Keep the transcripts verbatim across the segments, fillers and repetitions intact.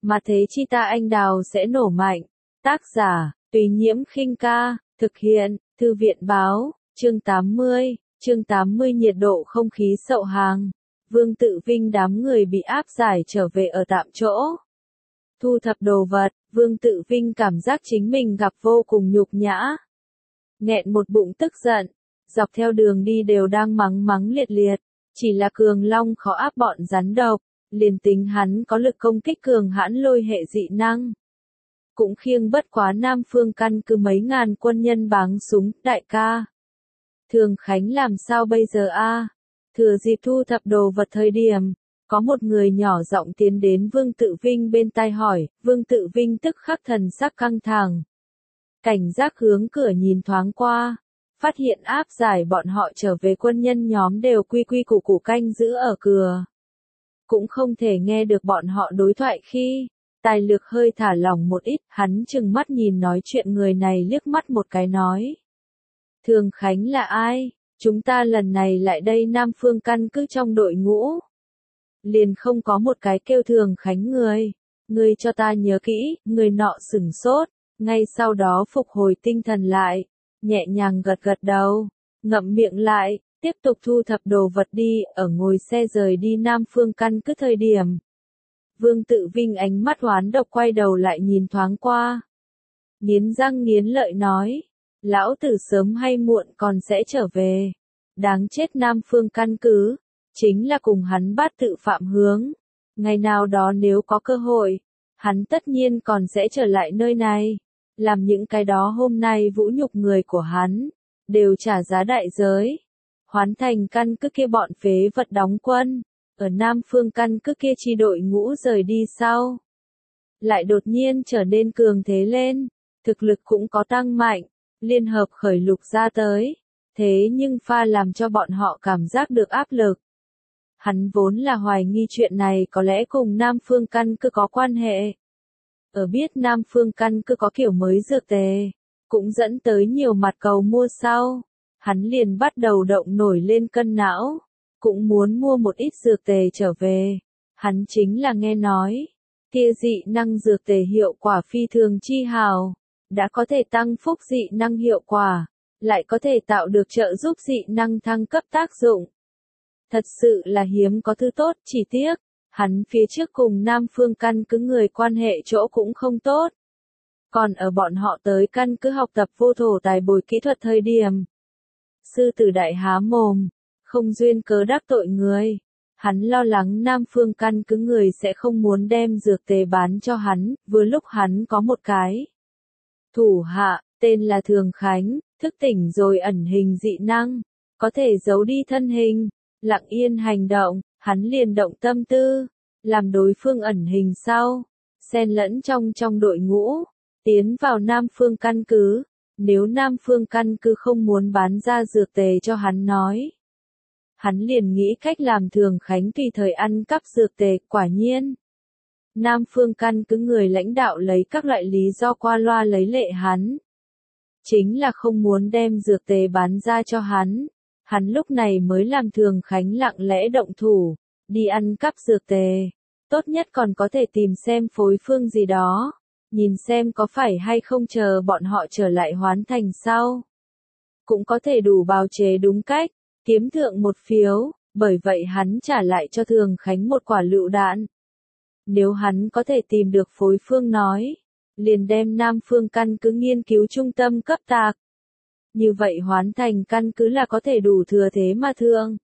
mà thế chi ta anh đào sẽ nổ mạnh. Tác giả, Tùy Nhiễm Khinh Ca, thực hiện, Thư viện Báo, chương tám mươi, chương tám mươi nhiệt độ không khí sậu hàng. Vương Tự Vinh đám người bị áp giải trở về ở tạm chỗ. Thu thập đồ vật, Vương Tự Vinh cảm giác chính mình gặp vô cùng nhục nhã. Nghẹn một bụng tức giận, dọc theo đường đi đều đang mắng mắng liệt liệt, chỉ là Cường Long khó áp bọn rắn độc, liền tính hắn có lực công kích cường hãn lôi hệ dị năng. Cũng khiêng bất quá Nam Phương căn cứ mấy ngàn quân nhân báng súng, đại ca. Thường Khánh làm sao bây giờ a? Thừa dịp thu thập đồ vật thời điểm, có một người nhỏ giọng tiến đến Vương Tự Vinh bên tai hỏi, Vương Tự Vinh tức khắc thần sắc căng thẳng. Cảnh giác hướng cửa nhìn thoáng qua, phát hiện áp giải bọn họ trở về quân nhân nhóm đều quy quy củ củ canh giữ ở cửa. Cũng không thể nghe được bọn họ đối thoại khi, tài lược hơi thả lỏng một ít, hắn chừng mắt nhìn nói chuyện người này liếc mắt một cái nói. Thường Khánh là ai? Chúng ta lần này lại đây Nam Phương căn cứ trong đội ngũ. Liền không có một cái kêu Thường Khánh người. Người cho ta nhớ kỹ, người nọ sửng sốt, ngay sau đó phục hồi tinh thần lại, nhẹ nhàng gật gật đầu, ngậm miệng lại, tiếp tục thu thập đồ vật đi, ở ngồi xe rời đi Nam Phương căn cứ thời điểm. Vương Tự Vinh ánh mắt hoán độc quay đầu lại nhìn thoáng qua. Nghiến răng nghiến lợi nói, lão tử sớm hay muộn còn sẽ trở về. Đáng chết Nam Phương căn cứ, chính là cùng hắn bát tự phạm hướng. Ngày nào đó nếu có cơ hội, hắn tất nhiên còn sẽ trở lại nơi này. Làm những cái đó hôm nay vũ nhục người của hắn, đều trả giá đại giới. Hoán thành căn cứ kia bọn phế vật đóng quân, ở Nam Phương căn cứ kia chi đội ngũ rời đi sau. Lại đột nhiên trở nên cường thế lên, thực lực cũng có tăng mạnh, liên hợp khởi lục ra tới. Thế nhưng pha làm cho bọn họ cảm giác được áp lực. Hắn vốn là hoài nghi chuyện này có lẽ cùng Nam Phương căn cứ có quan hệ. Ở biết Nam Phương căn cứ có kiểu mới dược tề, cũng dẫn tới nhiều mặt cầu mua sau. Hắn liền bắt đầu động nổi lên cân não, cũng muốn mua một ít dược tề trở về. Hắn chính là nghe nói, kia dị năng dược tề hiệu quả phi thường chi hào, đã có thể tăng phúc dị năng hiệu quả, lại có thể tạo được trợ giúp dị năng thăng cấp tác dụng. Thật sự là hiếm có thứ tốt, chỉ tiếc, hắn phía trước cùng Nam Phương căn cứ người quan hệ chỗ cũng không tốt. Còn ở bọn họ tới căn cứ học tập vô thổ tài bồi kỹ thuật thời điểm. Sư tử đại há mồm, không duyên cớ đắc tội người. Hắn lo lắng Nam Phương căn cứ người sẽ không muốn đem dược tề bán cho hắn, vừa lúc hắn có một cái. Thủ hạ, tên là Thường Khánh, thức tỉnh rồi ẩn hình dị năng, có thể giấu đi thân hình, lặng yên hành động, hắn liền động tâm tư, làm đối phương ẩn hình sau, xen lẫn trong trong đội ngũ, tiến vào Nam Phương căn cứ. Nếu Nam Phương căn cứ không muốn bán ra dược tề cho hắn nói. Hắn liền nghĩ cách làm Thường Khánh tùy thời ăn cắp dược tề, quả nhiên. Nam Phương căn cứ người lãnh đạo lấy các loại lý do qua loa lấy lệ hắn. Chính là không muốn đem dược tề bán ra cho hắn. Hắn lúc này mới làm Thường Khánh lặng lẽ động thủ, đi ăn cắp dược tề. Tốt nhất còn có thể tìm xem phối phương gì đó. Nhìn xem có phải hay không chờ bọn họ trở lại Hoán Thành sau. Cũng có thể đủ bào chế đúng cách, kiếm thượng một phiếu, bởi vậy hắn trả lại cho Thường Khánh một quả lựu đạn. Nếu hắn có thể tìm được phối phương nói, liền đem Nam Phương căn cứ nghiên cứu trung tâm cấp tạc. Như vậy Hoán Thành căn cứ là có thể đủ thừa thế mà thương.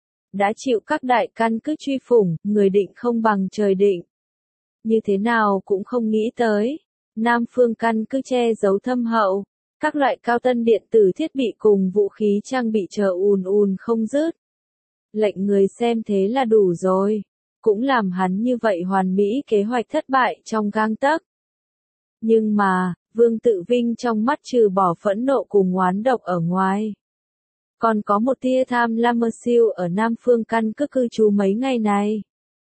Đã chịu các đại căn cứ truy phủng, người định không bằng trời định. Như thế nào cũng không nghĩ tới, Nam Phương căn cứ che giấu thâm hậu, các loại cao tân điện tử thiết bị cùng vũ khí trang bị chờ ùn ùn không dứt. Lệnh người xem thế là đủ rồi, cũng làm hắn như vậy hoàn mỹ kế hoạch thất bại trong gang tấc. Nhưng mà, Vương Tự Vinh trong mắt trừ bỏ phẫn nộ cùng oán độc ở ngoài. Còn có một tia tham lam siêu ở Nam Phương căn cứ cư trú mấy ngày này.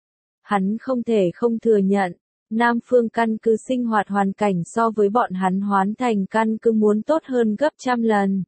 Hắn không thể không thừa nhận, Nam Phương căn cứ sinh hoạt hoàn cảnh so với bọn hắn Hoán Thành căn cứ muốn tốt hơn gấp trăm lần.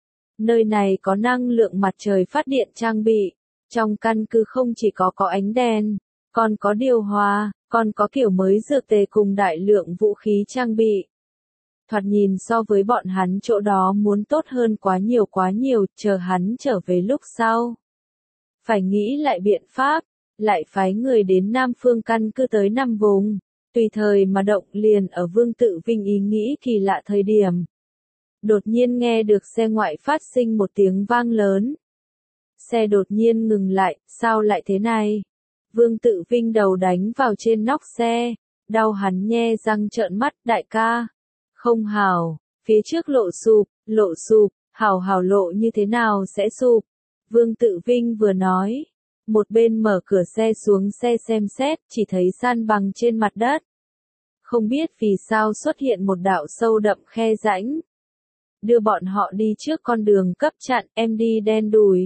Nơi này có năng lượng mặt trời phát điện trang bị, trong căn cứ không chỉ có có ánh đèn, còn có điều hòa, còn có kiểu mới dược tề cùng đại lượng vũ khí trang bị. Thoạt nhìn so với bọn hắn chỗ đó muốn tốt hơn quá nhiều quá nhiều, chờ hắn trở về lúc sau. Phải nghĩ lại biện pháp, lại phái người đến Nam Phương căn cứ tới năm vùng, tùy thời mà động liền ở Vương Tự Vinh ý nghĩ kỳ lạ thời điểm. Đột nhiên nghe được xe ngoại phát sinh một tiếng vang lớn. Xe đột nhiên ngừng lại, sao lại thế này? Vương Tự Vinh đầu đánh vào trên nóc xe, đau hắn nhe răng trợn mắt, đại ca. Không hảo, phía trước lộ sụp, lộ sụp, hảo hảo lộ như thế nào sẽ sụp? Vương Tự Vinh vừa nói, một bên mở cửa xe xuống xe xem xét, chỉ thấy san bằng trên mặt đất. Không biết vì sao xuất hiện một đạo sâu đậm khe rãnh. Đưa bọn họ đi trước con đường cấp chặn, em đi đen đùi.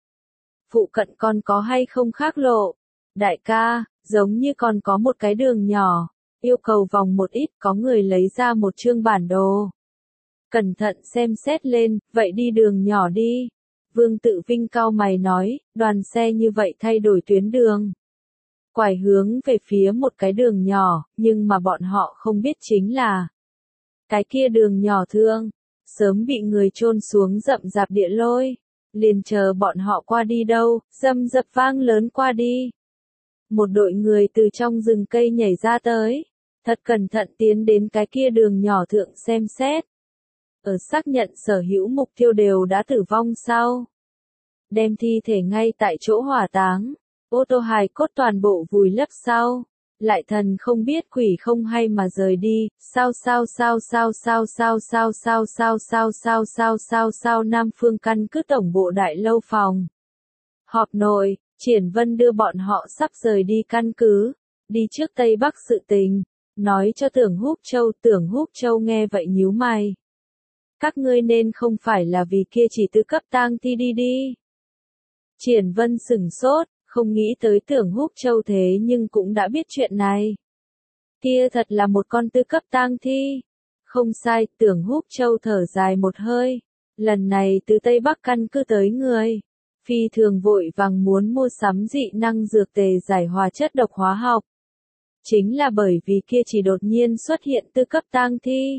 Phụ cận còn có hay không khác lộ? Đại ca, giống như còn có một cái đường nhỏ, yêu cầu vòng một ít, có người lấy ra một chương bản đồ. Cẩn thận xem xét lên, vậy đi đường nhỏ đi. Vương Tự Vinh cau mày nói, đoàn xe như vậy thay đổi tuyến đường. Quải hướng về phía một cái đường nhỏ, nhưng mà bọn họ không biết chính là cái kia đường nhỏ thương, sớm bị người chôn xuống rậm rạp địa lôi. Liền chờ bọn họ qua đi đâu, dầm dập vang lớn qua đi. Một đội người từ trong rừng cây nhảy ra tới, thật cẩn thận tiến đến cái kia đường nhỏ thượng xem xét. Ở xác nhận sở hữu mục tiêu đều đã tử vong sau. Đem thi thể ngay tại chỗ hỏa táng, ô tô hài cốt toàn bộ vùi lấp sau. Lại thần không biết quỷ không hay mà rời đi, sao sao sao sao sao sao sao sao sao sao sao sao sao sao Nam Phương căn cứ tổng bộ đại lâu phòng. Họp nội, Triển Vân đưa bọn họ sắp rời đi căn cứ, đi trước Tây Bắc sự tình, nói cho Tưởng Húc Châu, Tưởng Húc Châu nghe vậy nhíu mày. Các ngươi nên không phải là vì kia chỉ tư cấp tang thi đi đi. Triển Vân sửng sốt. Không nghĩ tới Tưởng Húc Châu thế nhưng cũng đã biết chuyện này. Kia thật là một con tư cấp tang thi. Không sai, Tưởng Húc Châu thở dài một hơi. Lần này từ Tây Bắc căn cứ tới người. Phi thường vội vàng muốn mua sắm dị năng dược tề giải hòa chất độc hóa học. Chính là bởi vì kia chỉ đột nhiên xuất hiện tư cấp tang thi.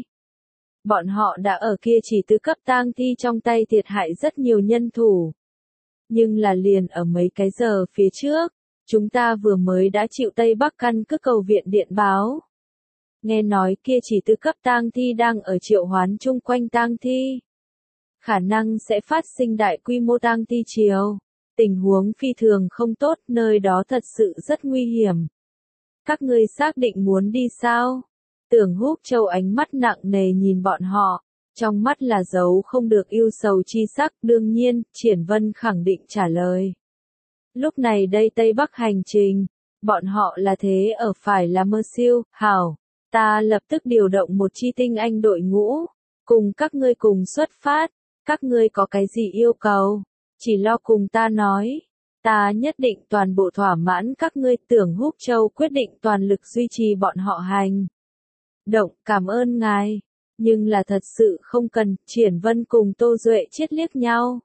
Bọn họ đã ở kia chỉ tư cấp tang thi trong tay thiệt hại rất nhiều nhân thủ. Nhưng là liền ở mấy cái giờ phía trước, chúng ta vừa mới đã chịu Tây Bắc căn cứ cầu viện điện báo. Nghe nói kia chỉ tư cấp tang thi đang ở triệu hoán chung quanh tang thi. Khả năng sẽ phát sinh đại quy mô tang thi chiều. Tình huống phi thường không tốt, nơi đó thật sự rất nguy hiểm. Các ngươi xác định muốn đi sao? Tưởng Húc Châu ánh mắt nặng nề nhìn bọn họ. Trong mắt là dấu không được yêu sầu chi sắc, đương nhiên, Triển Vân khẳng định trả lời. Lúc này đây Tây Bắc hành trình, bọn họ là thế ở phải là mơ siêu, hảo, ta lập tức điều động một chi tinh anh đội ngũ, cùng các ngươi cùng xuất phát, các ngươi có cái gì yêu cầu, chỉ lo cùng ta nói, ta nhất định toàn bộ thỏa mãn các ngươi. Tưởng Húc Châu quyết định toàn lực duy trì bọn họ hành động, cảm ơn ngài. Nhưng là thật sự không cần, Triển Vân cùng Tô Duệ chết liếc nhau.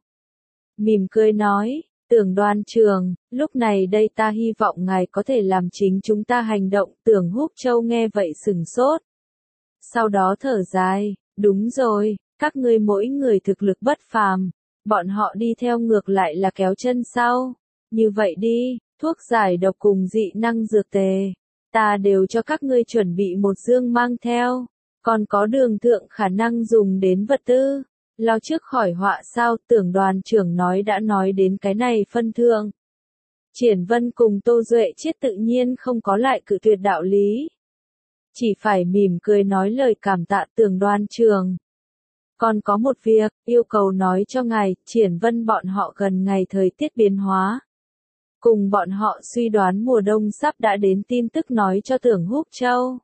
Mỉm cười nói, Tưởng Đoàn Trường, lúc này đây ta hy vọng ngài có thể làm chính chúng ta hành động. Tưởng Húc Châu nghe vậy sừng sốt. Sau đó thở dài, đúng rồi, các ngươi mỗi người thực lực bất phàm, bọn họ đi theo ngược lại là kéo chân sau. Như vậy đi, thuốc giải độc cùng dị năng dược tề, ta đều cho các ngươi chuẩn bị một dương mang theo. Còn có đường thượng khả năng dùng đến vật tư, lo trước khỏi họa sao? Tưởng Đoàn trưởng nói đã nói đến cái này phân thượng. Triển Vân cùng Tô Duệ chết tự nhiên không có lại cự tuyệt đạo lý. Chỉ phải mỉm cười nói lời cảm tạ Tưởng Đoàn trưởng. Còn có một việc, yêu cầu nói cho ngài, Triển Vân bọn họ gần ngày thời tiết biến hóa. Cùng bọn họ suy đoán mùa đông sắp đã đến tin tức nói cho Tưởng Húc Châu.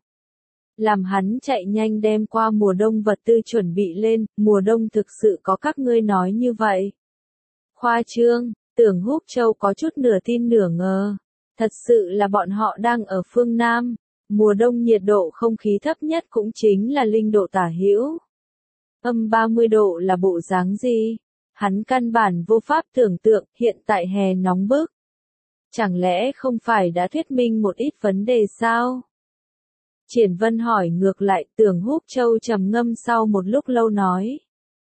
Làm hắn chạy nhanh đem qua mùa đông vật tư chuẩn bị lên, mùa đông thực sự có các ngươi nói như vậy. Khoa trương, Tưởng Húc Châu có chút nửa tin nửa ngờ. Thật sự là bọn họ đang ở phương Nam, mùa đông nhiệt độ không khí thấp nhất cũng chính là linh độ tả hữu. Âm ba mươi độ là bộ dáng gì? Hắn căn bản vô pháp tưởng tượng, hiện tại hè nóng bức. Chẳng lẽ không phải đã thuyết minh một ít vấn đề sao? Triển Vân hỏi ngược lại. Tưởng Húc Châu trầm ngâm sau một lúc lâu nói.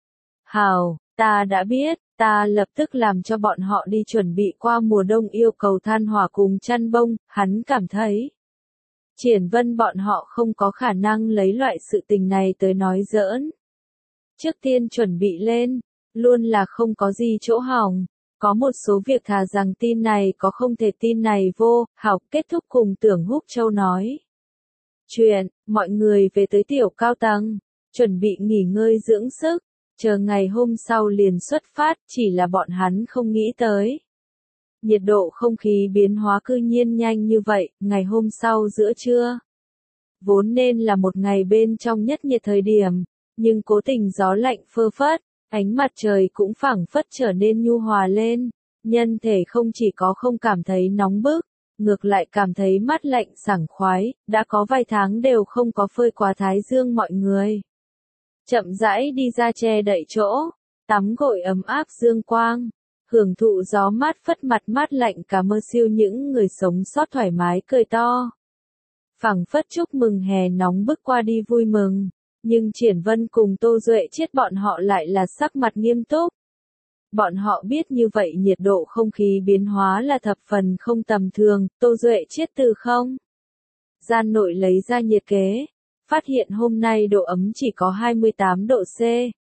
Hào, ta đã biết, ta lập tức làm cho bọn họ đi chuẩn bị qua mùa đông yêu cầu than hỏa cùng chăn bông. Hắn cảm thấy Triển Vân bọn họ không có khả năng lấy loại sự tình này tới nói giỡn. Trước tiên chuẩn bị lên, luôn là không có gì chỗ hỏng. Có một số việc thà rằng tin này có không thể tin này vô. Hảo, kết thúc cùng Tưởng Húc Châu nói chuyện, mọi người về tới tiểu cao tầng, chuẩn bị nghỉ ngơi dưỡng sức, chờ ngày hôm sau liền xuất phát. Chỉ là bọn hắn không nghĩ tới nhiệt độ không khí biến hóa cư nhiên nhanh như vậy. Ngày hôm sau giữa trưa, vốn nên là một ngày bên trong nhất nhiệt thời điểm, nhưng cố tình gió lạnh phơ phất, ánh mặt trời cũng phảng phất trở nên nhu hòa lên, nhân thể không chỉ có không cảm thấy nóng bức, ngược lại cảm thấy mát lạnh sảng khoái. Đã có vài tháng đều không có phơi quá thái dương, mọi người chậm rãi đi ra che đậy chỗ, tắm gội ấm áp dương quang, hưởng thụ gió mát phất mặt mát lạnh. Cả mơ siêu những người sống sót thoải mái cười to, phảng phất chúc mừng hè nóng bức qua đi vui mừng. Nhưng Triển Vân cùng Tô Duệ Chiết bọn họ lại là sắc mặt nghiêm túc. Bọn họ biết như vậy nhiệt độ không khí biến hóa là thập phần không tầm thường. Tô Duệ Chiết từ không gian nội lấy ra nhiệt kế, phát hiện hôm nay độ ấm chỉ có hai mươi tám độ C.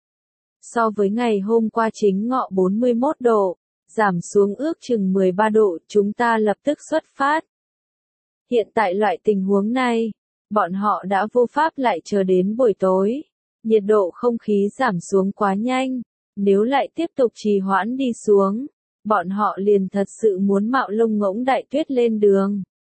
So với ngày hôm qua chính ngọ bốn mươi mốt độ, giảm xuống ước chừng mười ba độ. Chúng ta lập tức xuất phát. Hiện tại loại tình huống này, bọn họ đã vô pháp lại chờ đến buổi tối. Nhiệt độ không khí giảm xuống quá nhanh, nếu lại tiếp tục trì hoãn đi xuống, bọn họ liền thật sự muốn mạo lông ngỗng đại tuyết lên đường.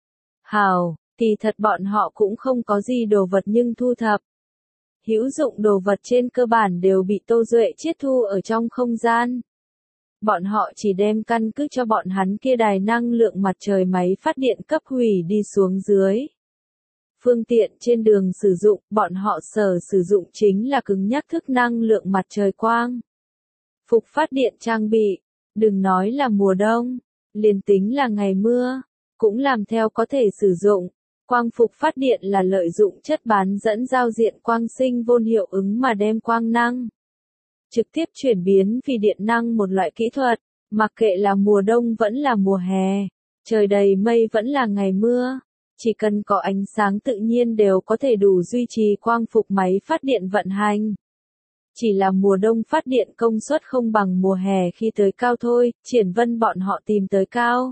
Hào, thì thật bọn họ cũng không có gì đồ vật nhưng thu thập hữu dụng đồ vật trên cơ bản đều bị Tô Duệ Chiết thu ở trong không gian. Bọn họ chỉ đem căn cứ cho bọn hắn kia đài năng lượng mặt trời máy phát điện cấp hủy đi xuống dưới. Phương tiện trên đường sử dụng, bọn họ sở sử dụng chính là cứng nhắc thức năng lượng mặt trời quang. Phục phát điện trang bị, đừng nói là mùa đông, liền tính là ngày mưa, cũng làm theo có thể sử dụng. Quang phục phát điện là lợi dụng chất bán dẫn giao diện quang sinh vôn hiệu ứng mà đem quang năng trực tiếp chuyển biến vì điện năng, một loại kỹ thuật, mặc kệ là mùa đông vẫn là mùa hè, trời đầy mây vẫn là ngày mưa, chỉ cần có ánh sáng tự nhiên đều có thể đủ duy trì quang phục máy phát điện vận hành. Chỉ là mùa đông phát điện công suất không bằng mùa hè khi tới cao thôi. Triển Vân bọn họ tìm tới Cao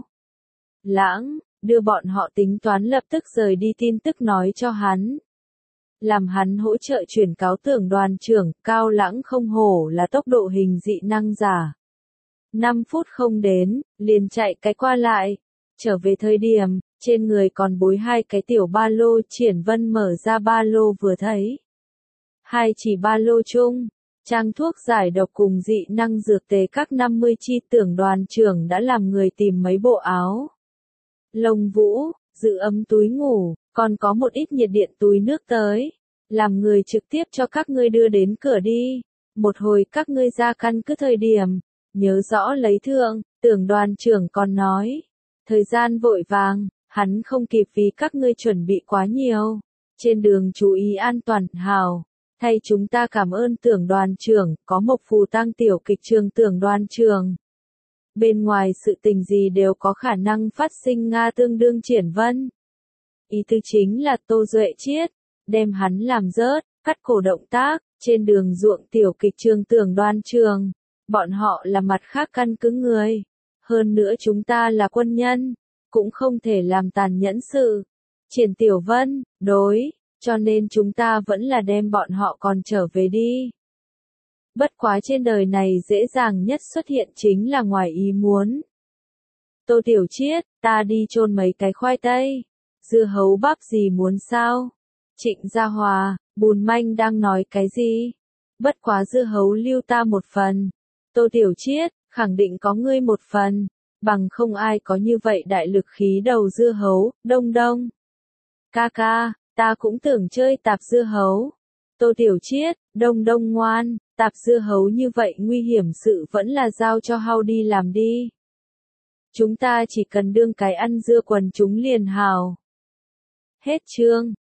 Lãng, đưa bọn họ tính toán lập tức rời đi tin tức nói cho hắn. Làm hắn hỗ trợ chuyển cáo Tưởng đoàn trưởng. Cao Lãng không hổ là tốc độ hình dị năng giả. năm phút không đến, liền chạy cái qua lại. Trở về thời điểm, trên người còn bối hai cái tiểu ba lô. Triển Vân mở ra ba lô vừa thấy. Hai chỉ ba lô chung, trang thuốc giải độc cùng dị năng dược tề các năm mươi chi. Tưởng đoàn trưởng đã làm người tìm mấy bộ áo lông vũ, giữ ấm túi ngủ, còn có một ít nhiệt điện túi nước tới. Làm người trực tiếp cho các ngươi đưa đến cửa đi. Một hồi các ngươi ra căn cứ thời điểm, nhớ rõ lấy thượng. Tưởng đoàn trưởng còn nói, thời gian vội vàng, hắn không kịp vì các ngươi chuẩn bị quá nhiều. Trên đường chú ý an toàn. Hào, thay chúng ta cảm ơn Tưởng đoàn trưởng. Có một phù tăng tiểu kịch trường Tưởng đoàn trưởng. Bên ngoài sự tình gì đều có khả năng phát sinh. Nga tương đương Triển Vân. Ý tứ chính là Tô Duệ Chiết, đem hắn làm rớt, cắt cổ động tác. Trên đường ruộng tiểu kịch trường Tưởng đoàn trưởng. Bọn họ là mặt khác căn cứ người. Hơn nữa chúng ta là quân nhân, cũng không thể làm tàn nhẫn sự. Triển Tiểu Vân, đối, cho nên chúng ta vẫn là đem bọn họ còn trở về đi. Bất quá trên đời này dễ dàng nhất xuất hiện chính là ngoài ý muốn. Tô Tiểu Chiết, ta đi chôn mấy cái khoai tây, dưa hấu bắp gì muốn sao? Trịnh Gia Hòa, Bùn Manh đang nói cái gì? Bất quá dưa hấu lưu ta một phần. Tô Tiểu Chiết, khẳng định có ngươi một phần, bằng không ai có như vậy đại lực khí đầu dưa hấu. Đông Đông, ca ca, ta cũng tưởng chơi tạp dưa hấu. Tô Tiểu Chiết, Đông Đông ngoan, tạp dưa hấu như vậy nguy hiểm sự vẫn là giao cho Hao đi làm đi. Chúng ta chỉ cần đương cái ăn dưa quần chúng liền hào. Hết chương.